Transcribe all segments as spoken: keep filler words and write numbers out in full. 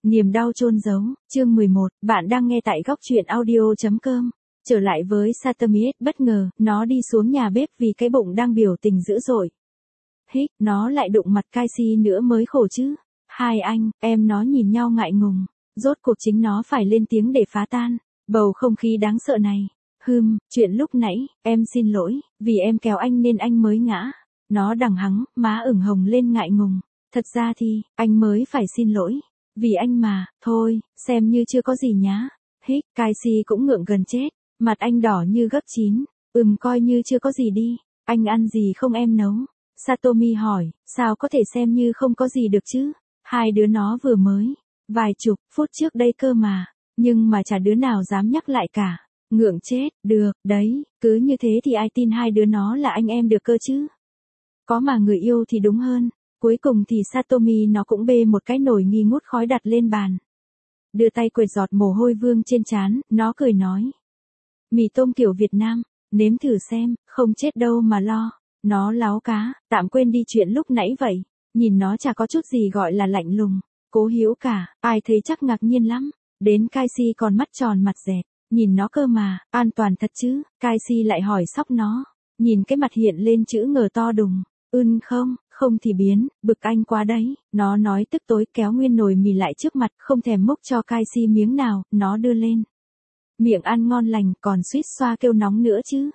Niềm đau chôn giấu, chương mười một, bạn đang nghe tại góc truyện audio chấm com. Trở lại với Satomi, bất ngờ, nó đi xuống nhà bếp vì cái bụng đang biểu tình dữ dội. Hích, nó lại đụng mặt Kaisi nữa mới khổ chứ. Hai anh, em nó nhìn nhau ngại ngùng. Rốt cuộc chính nó phải lên tiếng để phá tan bầu không khí đáng sợ này. Hừm, chuyện lúc nãy, em xin lỗi, vì em kéo anh nên anh mới ngã. Nó đằng hắng, má ửng hồng lên ngại ngùng. Thật ra thì, anh mới phải xin lỗi. Vì anh mà, thôi, xem như chưa có gì nhá. Hích, Kaisi cũng ngượng gần chết. Mặt anh đỏ như gấp chín. Ừm, coi như chưa có gì đi. Anh ăn gì không em nấu? Satomi hỏi, sao có thể xem như không có gì được chứ? Hai đứa nó vừa mới vài chục phút trước đây cơ mà. Nhưng mà chả đứa nào dám nhắc lại cả. Ngượng chết, được, đấy, cứ như thế thì ai tin hai đứa nó là anh em được cơ chứ? Có mà người yêu thì đúng hơn. Cuối cùng thì Satomi nó cũng bê một cái nồi nghi ngút khói đặt lên bàn. Đưa tay quệt giọt mồ hôi vương trên trán, nó cười nói. Mì tôm kiểu Việt Nam, nếm thử xem, không chết đâu mà lo. Nó láo cá, tạm quên đi chuyện lúc nãy vậy. Nhìn nó chả có chút gì gọi là lạnh lùng, cố hữu cả, ai thấy chắc ngạc nhiên lắm. Đến Kaisi còn mắt tròn mặt dẹt, nhìn nó cơ mà, an toàn thật chứ? Kaisi lại hỏi sóc nó, nhìn cái mặt hiện lên chữ ngờ to đùng. Ưn không, không thì biến, bực anh quá đấy, nó nói tức tối kéo nguyên nồi mì lại trước mặt, không thèm múc cho Kaisi miếng nào, nó đưa lên. Miệng ăn ngon lành, còn suýt xoa kêu nóng nữa chứ.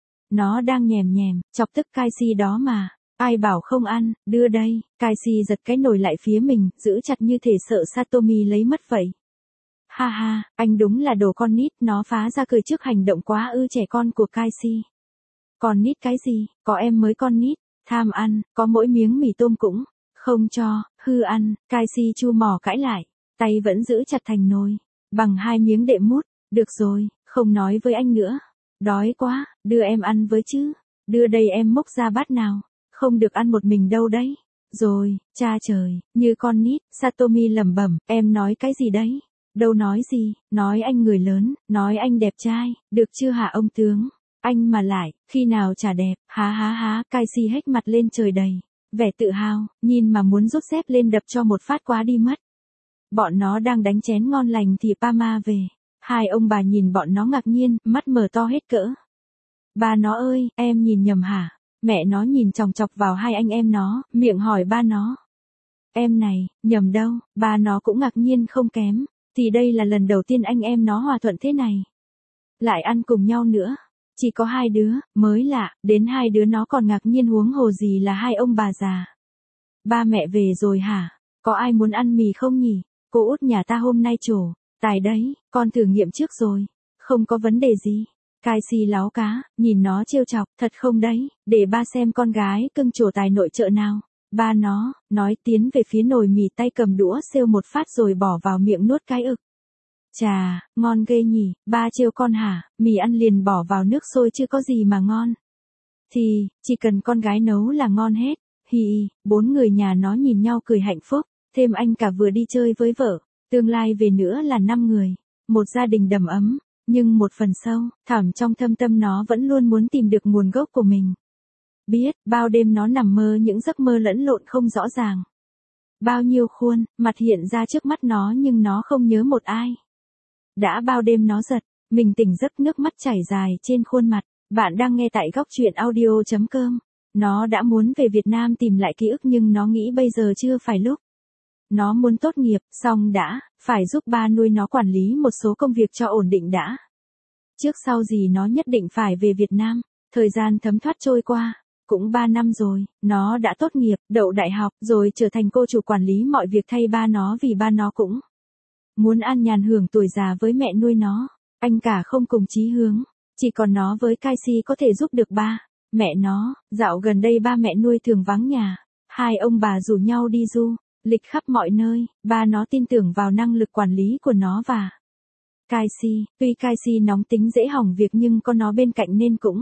Nó đang nhèm nhèm, chọc tức Kaisi đó mà. Ai bảo không ăn, đưa đây. Kaisi giật cái nồi lại phía mình, giữ chặt như thể sợ Satomi lấy mất vậy. Ha ha, anh đúng là đồ con nít, nó phá ra cười trước hành động quá ư trẻ con của Kaisi. Con nít cái gì, có em mới con nít. Tham ăn, có mỗi miếng mì tôm cũng không cho, hư ăn. Kaisi chu mỏ cãi lại, tay vẫn giữ chặt thành nồi, bằng hai miếng đệm mút. Được rồi, không nói với anh nữa. Đói quá, đưa em ăn với chứ. Đưa đây em múc ra bát nào. Không được ăn một mình đâu đấy. Rồi, cha trời, như con nít. Satomi lẩm bẩm, em nói cái gì đấy? Đâu nói gì, nói anh người lớn, nói anh đẹp trai, được chưa hả ông tướng? Anh mà lại, khi nào chả đẹp, há há há. Kaisi hếch mặt lên trời đầy vẻ tự hào, nhìn mà muốn rút dép lên đập cho một phát quá đi mất. Bọn nó đang đánh chén ngon lành thì Pama về. Hai ông bà nhìn bọn nó ngạc nhiên, mắt mở to hết cỡ. Ba nó ơi, em nhìn nhầm hả? Mẹ nó nhìn chòng chọc vào hai anh em nó, miệng hỏi ba nó. Em này, nhầm đâu, ba nó cũng ngạc nhiên không kém. Thì đây là lần đầu tiên anh em nó hòa thuận thế này. Lại ăn cùng nhau nữa. Chỉ có hai đứa, mới lạ, đến hai đứa nó còn ngạc nhiên huống hồ gì là hai ông bà già. Ba mẹ về rồi hả? Có ai muốn ăn mì không nhỉ? Cô út nhà ta hôm nay trổ tài đấy, con thử nghiệm trước rồi. Không có vấn đề gì. Kaisi láo cá, nhìn nó trêu chọc, thật không đấy, để ba xem con gái cưng trổ tài nội trợ nào. Ba nó, nói tiến về phía nồi mì tay cầm đũa xêu một phát rồi bỏ vào miệng nuốt cái ực. Chà, ngon ghê nhỉ, ba trêu con hả, mì ăn liền bỏ vào nước sôi chứ có gì mà ngon. Thì, chỉ cần con gái nấu là ngon hết. Hì, bốn người nhà nó nhìn nhau cười hạnh phúc, thêm anh cả vừa đi chơi với vợ, tương lai về nữa là năm người, một gia đình đầm ấm. Nhưng một phần sâu, thẳm trong thâm tâm nó vẫn luôn muốn tìm được nguồn gốc của mình. Biết, bao đêm nó nằm mơ những giấc mơ lẫn lộn không rõ ràng. Bao nhiêu khuôn, mặt hiện ra trước mắt nó nhưng nó không nhớ một ai. Đã bao đêm nó giật, mình tỉnh giấc nước mắt chảy dài trên khuôn mặt. Bạn đang nghe tại góc truyện audio chấm com. Nó đã muốn về Việt Nam tìm lại ký ức nhưng nó nghĩ bây giờ chưa phải lúc. Nó muốn tốt nghiệp, xong đã, phải giúp ba nuôi nó quản lý một số công việc cho ổn định đã. Trước sau gì nó nhất định phải về Việt Nam. Thời gian thấm thoát trôi qua, cũng ba năm rồi, nó đã tốt nghiệp, đậu đại học, rồi trở thành cô chủ quản lý mọi việc thay ba nó vì ba nó cũng muốn an nhàn hưởng tuổi già với mẹ nuôi nó. Anh cả không cùng chí hướng, chỉ còn nó với Kaisi có thể giúp được ba, mẹ nó. Dạo gần đây ba mẹ nuôi thường vắng nhà, hai ông bà rủ nhau đi du lịch khắp mọi nơi. Ba nó tin tưởng vào năng lực quản lý của nó và Kaisi. Tuy Kaisi nóng tính dễ hỏng việc nhưng có nó bên cạnh nên cũng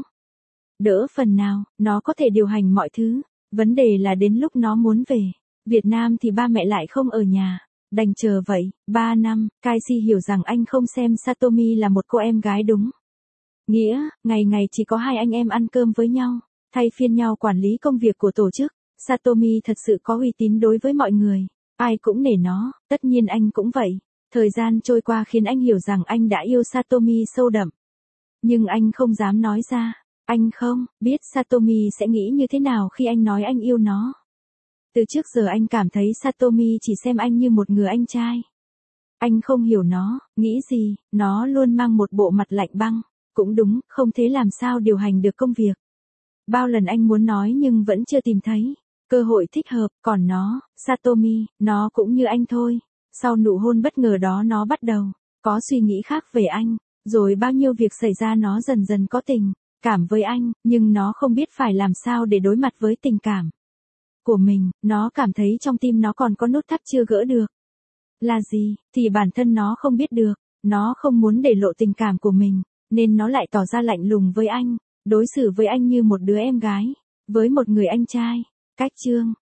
đỡ phần nào, nó có thể điều hành mọi thứ. Vấn đề là đến lúc nó muốn về Việt Nam thì ba mẹ lại không ở nhà. Đành chờ vậy, ba năm. Kaisi hiểu rằng anh không xem Satomi là một cô em gái đúng nghĩa, ngày ngày chỉ có hai anh em ăn cơm với nhau, thay phiên nhau quản lý công việc của tổ chức. Satomi thật sự có uy tín đối với mọi người. Ai cũng nể nó, tất nhiên anh cũng vậy. Thời gian trôi qua khiến anh hiểu rằng anh đã yêu Satomi sâu đậm. Nhưng anh không dám nói ra. Anh không biết Satomi sẽ nghĩ như thế nào khi anh nói anh yêu nó. Từ trước giờ anh cảm thấy Satomi chỉ xem anh như một người anh trai. Anh không hiểu nó, nghĩ gì, nó luôn mang một bộ mặt lạnh băng. Cũng đúng, không thế làm sao điều hành được công việc. Bao lần anh muốn nói nhưng vẫn chưa tìm thấy cơ hội thích hợp, còn nó, Satomi, nó cũng như anh thôi. Sau nụ hôn bất ngờ đó nó bắt đầu có suy nghĩ khác về anh, rồi bao nhiêu việc xảy ra nó dần dần có tình cảm với anh, nhưng nó không biết phải làm sao để đối mặt với tình cảm của mình, nó cảm thấy trong tim nó còn có nút thắt chưa gỡ được. Là gì, thì bản thân nó không biết được, nó không muốn để lộ tình cảm của mình, nên nó lại tỏ ra lạnh lùng với anh, đối xử với anh như một đứa em gái, với một người anh trai. Cách chương